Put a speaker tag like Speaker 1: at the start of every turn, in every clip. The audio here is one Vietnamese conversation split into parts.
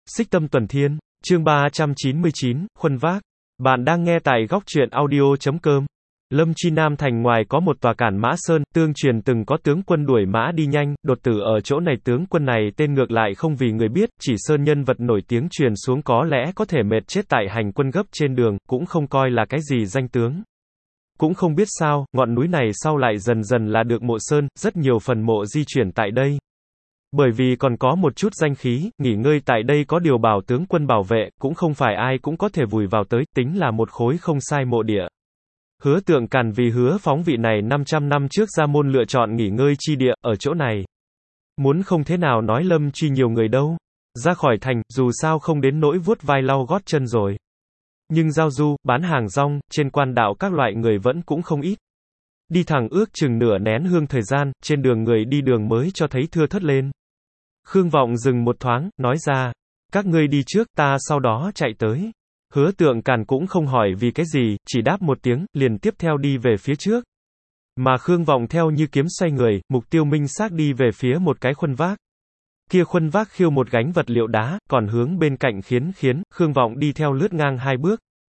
Speaker 1: Xích Tâm Tuần Thiên, chương 399, Khuân Vác. Bạn đang nghe tại góc truyện audio.com. Lâm Chi Nam thành ngoài có một tòa cản Mã Sơn, tương truyền từng có tướng quân đuổi mã đi nhanh, đột tử ở chỗ này. Tướng quân này tên ngược lại không vì người biết, chỉ sơn nhân vật nổi tiếng truyền xuống có lẽ có thể mệt chết tại hành quân gấp trên đường, cũng không coi là cái gì danh tướng. Cũng không biết sao, ngọn núi này sau lại dần dần là được mộ sơn, rất nhiều phần mộ di chuyển tại đây. Bởi vì còn có một chút danh khí, nghỉ ngơi tại đây có điều bảo tướng quân bảo vệ, cũng không phải ai cũng có thể vùi vào tới, tính là một khối không sai mộ địa. Hứa Tượng Càn vì Hứa Phóng vị này 500 năm trước ra môn lựa chọn nghỉ ngơi chi địa, ở chỗ này. Muốn không thế nào nói Lâm truy nhiều người đâu. Ra khỏi thành, dù sao không đến nỗi vuốt vai lau gót chân rồi. Nhưng giao du, bán hàng rong, trên quan đạo các loại người vẫn cũng không ít. Đi thẳng ước chừng nửa nén hương thời gian, trên đường người đi đường mới cho thấy thưa thớt lên. Khương Vọng dừng một thoáng, nói ra, các ngươi đi trước, ta sau đó chạy tới. Hứa Tượng Càn cũng không hỏi vì cái gì, chỉ đáp một tiếng, liền tiếp theo đi về phía trước. Mà Khương Vọng theo như kiếm xoay người, mục tiêu minh xác đi về phía một cái khuân vác. Kia khuân vác khiêu một gánh vật liệu đá, còn hướng bên cạnh khiến Khương Vọng đi theo lướt ngang hai bước.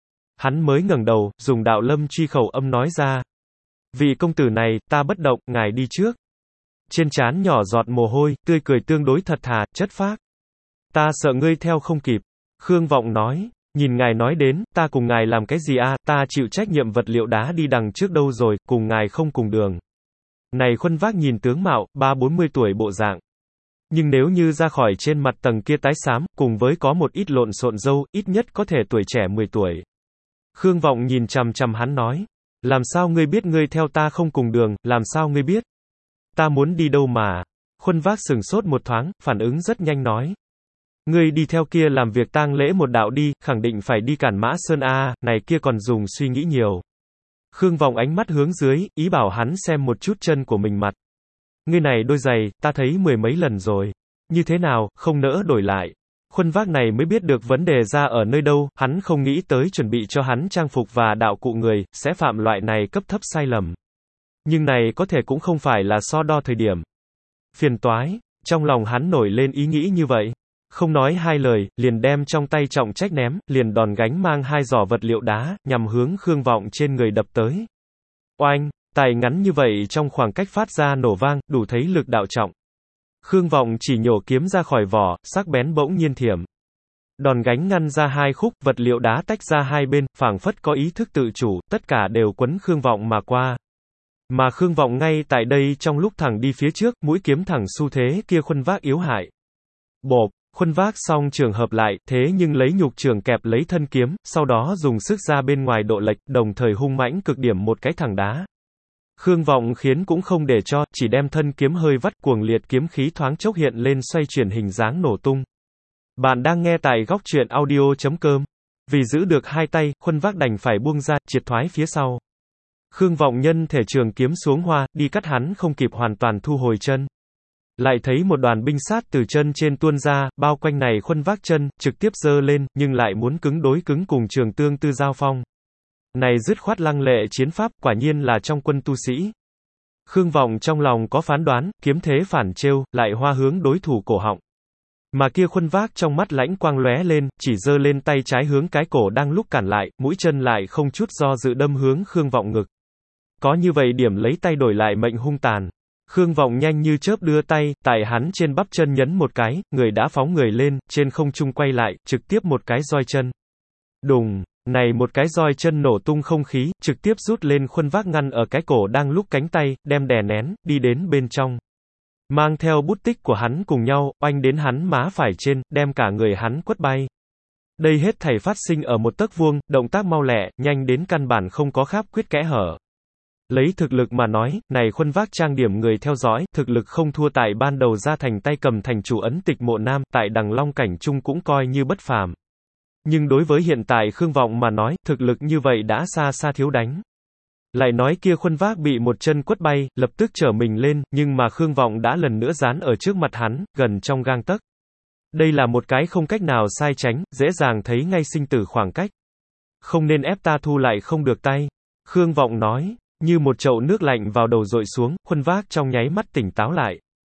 Speaker 1: Hắn mới ngẩng đầu, dùng đạo Lâm truy khẩu âm nói ra. Vị công tử này, ta bất động, ngài đi trước. Trên trán nhỏ giọt mồ hôi, tươi cười tương đối thật thà, chất phác. Ta sợ ngươi theo không kịp. Khương Vọng nói, nhìn ngài nói đến, ta cùng ngài làm cái gì a? Ta chịu trách nhiệm vật liệu đá đi đằng trước đâu rồi, cùng ngài không cùng đường. Này khuân vác nhìn tướng mạo, 30-40 tuổi bộ dạng. Nhưng nếu như ra khỏi trên mặt tầng kia tái xám, cùng với có một ít lộn xộn râu, ít nhất có thể tuổi trẻ 10 tuổi. Khương Vọng nhìn chằm chằm hắn nói, làm sao ngươi biết ngươi theo ta không cùng đường, làm sao ngươi biết? Ta muốn đi đâu mà? Khuân vác sừng sốt một thoáng, phản ứng rất nhanh nói. Ngươi đi theo kia làm việc tang lễ một đạo đi, khẳng định phải đi cản Mã Sơn a, này kia còn dùng suy nghĩ nhiều. Khương Vọng ánh mắt hướng dưới, ý bảo hắn xem một chút chân của mình mặt. Ngươi này đôi giày, ta thấy 10 mấy lần rồi. Như thế nào, không nỡ đổi lại. Khuân vác này mới biết được vấn đề ra ở nơi đâu, hắn không nghĩ tới chuẩn bị cho hắn trang phục và đạo cụ người, sẽ phạm loại này cấp thấp sai lầm. Nhưng này có thể cũng không phải là so đo thời điểm. Phiền toái, trong lòng hắn nổi lên ý nghĩ như vậy. Không nói hai lời, liền đem trong tay trọng trách ném, liền đòn gánh mang hai giỏ vật liệu đá, nhằm hướng Khương Vọng trên người đập tới. Oanh, tài ngắn như vậy trong khoảng cách phát ra nổ vang, đủ thấy lực đạo trọng. Khương Vọng chỉ nhổ kiếm ra khỏi vỏ, sắc bén bỗng nhiên thiểm. Đòn gánh ngăn ra hai khúc, vật liệu đá tách ra hai bên, phảng phất có ý thức tự chủ, tất cả đều quấn Khương Vọng mà qua. Mà Khương Vọng ngay tại đây trong lúc thẳng đi phía trước, mũi kiếm thẳng xu thế kia khuân vác yếu hại. Bộp, khuân vác xong trường hợp lại, thế nhưng lấy nhục trường kẹp lấy thân kiếm, sau đó dùng sức ra bên ngoài độ lệch, đồng thời hung mãnh cực điểm một cái thẳng đá. Khương Vọng khiến cũng không để cho, chỉ đem thân kiếm hơi vắt, cuồng liệt kiếm khí thoáng chốc hiện lên xoay chuyển hình dáng nổ tung. Bạn đang nghe tại góc truyện audio.com. Vì giữ được hai tay, khuân vác đành phải buông ra, triệt thoái phía sau. Khương Vọng nhân thể trường kiếm xuống hoa, đi cắt hắn không kịp hoàn toàn thu hồi chân. Lại thấy một đoàn binh sát từ chân trên tuôn ra, bao quanh này khuân vác chân, trực tiếp giơ lên, nhưng lại muốn cứng đối cứng cùng Trường Tương Tư giao phong. Này dứt khoát lăng lệ chiến pháp, quả nhiên là trong quân tu sĩ. Khương Vọng trong lòng có phán đoán, kiếm thế phản trêu, lại hoa hướng đối thủ cổ họng. Mà kia khuân vác trong mắt lãnh quang lóe lên, chỉ giơ lên tay trái hướng cái cổ đang lúc cản lại, mũi chân lại không chút do dự đâm hướng Khương Vọng ngực. Có như vậy điểm lấy tay đổi lại mệnh hung tàn. Khương Vọng nhanh như chớp đưa tay, tại hắn trên bắp chân nhấn một cái, người đã phóng người lên, trên không trung quay lại, trực tiếp một cái roi chân. Đùng, này một cái roi chân nổ tung không khí, trực tiếp rút lên khuân vác ngăn ở cái cổ đang lúc cánh tay, đem đè nén, đi đến bên trong. Mang theo bút tích của hắn cùng nhau, oanh đến hắn má phải trên, đem cả người hắn quất bay. Đây hết thảy phát sinh ở một tấc vuông, động tác mau lẹ, nhanh đến căn bản không có kháp khuyết kẽ hở. Lấy thực lực mà nói, này khuân vác trang điểm người theo dõi, thực lực không thua tại ban đầu ra thành tay cầm thành chủ ấn tịch mộ nam, tại đằng long cảnh trung cũng coi như bất phàm. Nhưng đối với hiện tại Khương Vọng mà nói, thực lực như vậy đã xa xa thiếu đánh. Lại nói kia khuân vác bị một chân quất bay, lập tức trở mình lên, nhưng mà Khương Vọng đã lần nữa dán ở trước mặt hắn, gần trong gang tấc. Đây là một cái không cách nào sai tránh, dễ dàng thấy ngay sinh tử khoảng cách. Không nên ép ta thu lại không được tay. Khương Vọng nói. Như một chậu nước lạnh vào đầu dội xuống, khuân vác trong nháy mắt tỉnh táo lại.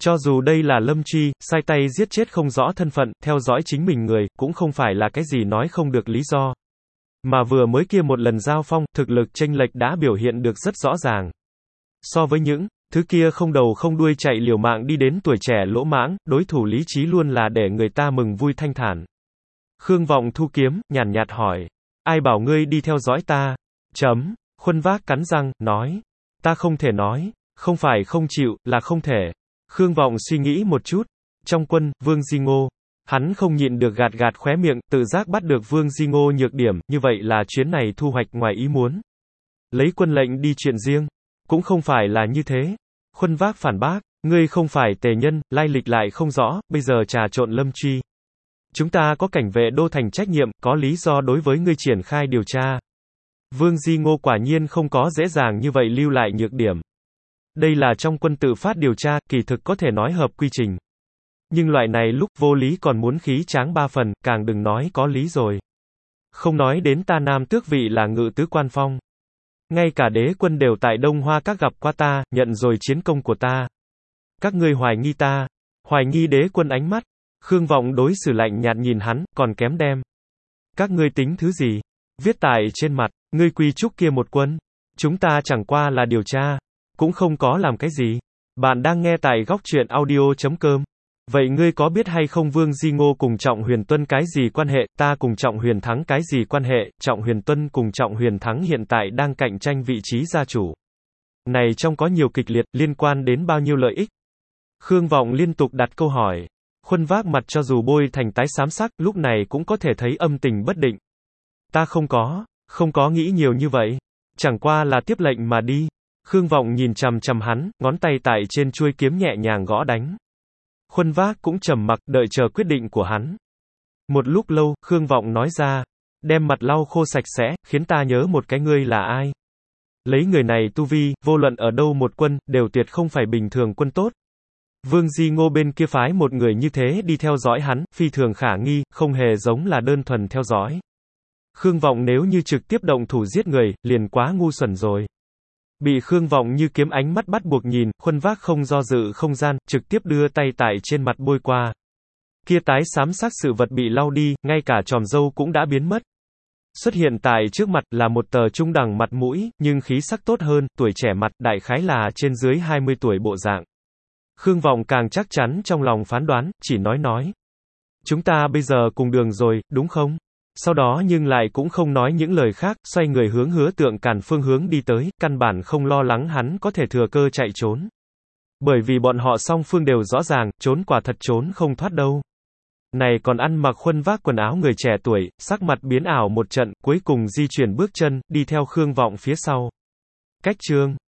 Speaker 1: Cho dù đây là Lâm Truy, sai tay giết chết không rõ thân phận, theo dõi chính mình người, cũng không phải là cái gì nói không được lý do. Mà vừa mới kia một lần giao phong, thực lực chênh lệch đã biểu hiện được rất rõ ràng. So với những thứ kia không đầu không đuôi chạy liều mạng đi đến tuổi trẻ lỗ mãng, đối thủ lý trí luôn là để người ta mừng vui thanh thản. Khương Vọng thu kiếm, nhàn nhạt hỏi. Ai bảo ngươi đi theo dõi ta? Khuân Vác cắn răng, nói. Ta không thể nói. Không phải không chịu, là không thể. Khương Vọng suy nghĩ một chút. Trong quân, Vương Di Ngô. Hắn không nhịn được gạt gạt khóe miệng, tự giác bắt được Vương Di Ngô nhược điểm, như vậy là chuyến này thu hoạch ngoài ý muốn. Lấy quân lệnh đi chuyện riêng. Cũng không phải là như thế. Khuân Vác phản bác. Ngươi không phải tề nhân, lai lịch lại không rõ, bây giờ trà trộn Lâm Truy. Chúng ta có cảnh vệ đô thành trách nhiệm, có lý do đối với ngươi triển khai điều tra. Vương Di Ngô quả nhiên không có dễ dàng như vậy lưu lại nhược điểm. Đây là trong quân tự phát điều tra, kỳ thực có thể nói hợp quy trình. Nhưng loại này lúc vô lý còn muốn khí tráng ba phần, càng đừng nói có lý rồi. Không nói đến ta Nam Tước vị là ngự tứ quan phong. Ngay cả đế quân đều tại Đông Hoa các gặp qua ta, nhận rồi chiến công của ta. Các ngươi hoài nghi ta, hoài nghi đế quân ánh mắt. Khương Vọng đối xử lạnh nhạt nhìn hắn, còn kém đem. Các ngươi tính thứ gì? Viết tại trên mặt, ngươi quy trúc kia một quân. Chúng ta chẳng qua là điều tra, cũng không có làm cái gì. Bạn đang nghe tại góc truyện audio.com. Vậy ngươi có biết hay không Vương Di Ngô cùng Trọng Huyền Tuân cái gì quan hệ, ta cùng Trọng Huyền Thắng cái gì quan hệ, Trọng Huyền Tuân cùng Trọng Huyền Thắng hiện tại đang cạnh tranh vị trí gia chủ. Này trong có nhiều kịch liệt, liên quan đến bao nhiêu lợi ích? Khương Vọng liên tục đặt câu hỏi. Khuân Vác mặt cho dù bôi thành tái xám sắc, lúc này cũng có thể thấy âm tình bất định. Ta không có nghĩ nhiều như vậy. Chẳng qua là tiếp lệnh mà đi. Khương Vọng nhìn chằm chằm hắn, ngón tay tại trên chuôi kiếm nhẹ nhàng gõ đánh. Khuân Vác cũng trầm mặc, đợi chờ quyết định của hắn. Một lúc lâu, Khương Vọng nói ra. Đem mặt lau khô sạch sẽ, khiến ta nhớ một cái ngươi là ai. Lấy người này tu vi, vô luận ở đâu một quân, đều tuyệt không phải bình thường quân tốt. Vương Di Ngô bên kia phái một người như thế đi theo dõi hắn, phi thường khả nghi, không hề giống là đơn thuần theo dõi. Khương Vọng nếu như trực tiếp động thủ giết người, liền quá ngu xuẩn rồi. Bị Khương Vọng như kiếm ánh mắt bắt buộc nhìn, Khuân Vác không do dự không gian, trực tiếp đưa tay tại trên mặt bôi qua. Kia tái xám sắc sự vật bị lau đi, ngay cả chòm râu cũng đã biến mất. Xuất hiện tại trước mặt là một tờ trung đẳng mặt mũi, nhưng khí sắc tốt hơn, tuổi trẻ mặt, đại khái là trên dưới 20 tuổi bộ dạng. Khương Vọng càng chắc chắn trong lòng phán đoán, chỉ nói. Chúng ta bây giờ cùng đường rồi, đúng không? Sau đó nhưng lại cũng không nói những lời khác, xoay người hướng Hứa Tượng Càn phương hướng đi tới, căn bản không lo lắng hắn có thể thừa cơ chạy trốn. Bởi vì bọn họ song phương đều rõ ràng, trốn quả thật trốn không thoát đâu. Này còn ăn mặc Khuân Vác quần áo người trẻ tuổi, sắc mặt biến ảo một trận, cuối cùng di chuyển bước chân, đi theo Khương Vọng phía sau. Cách chương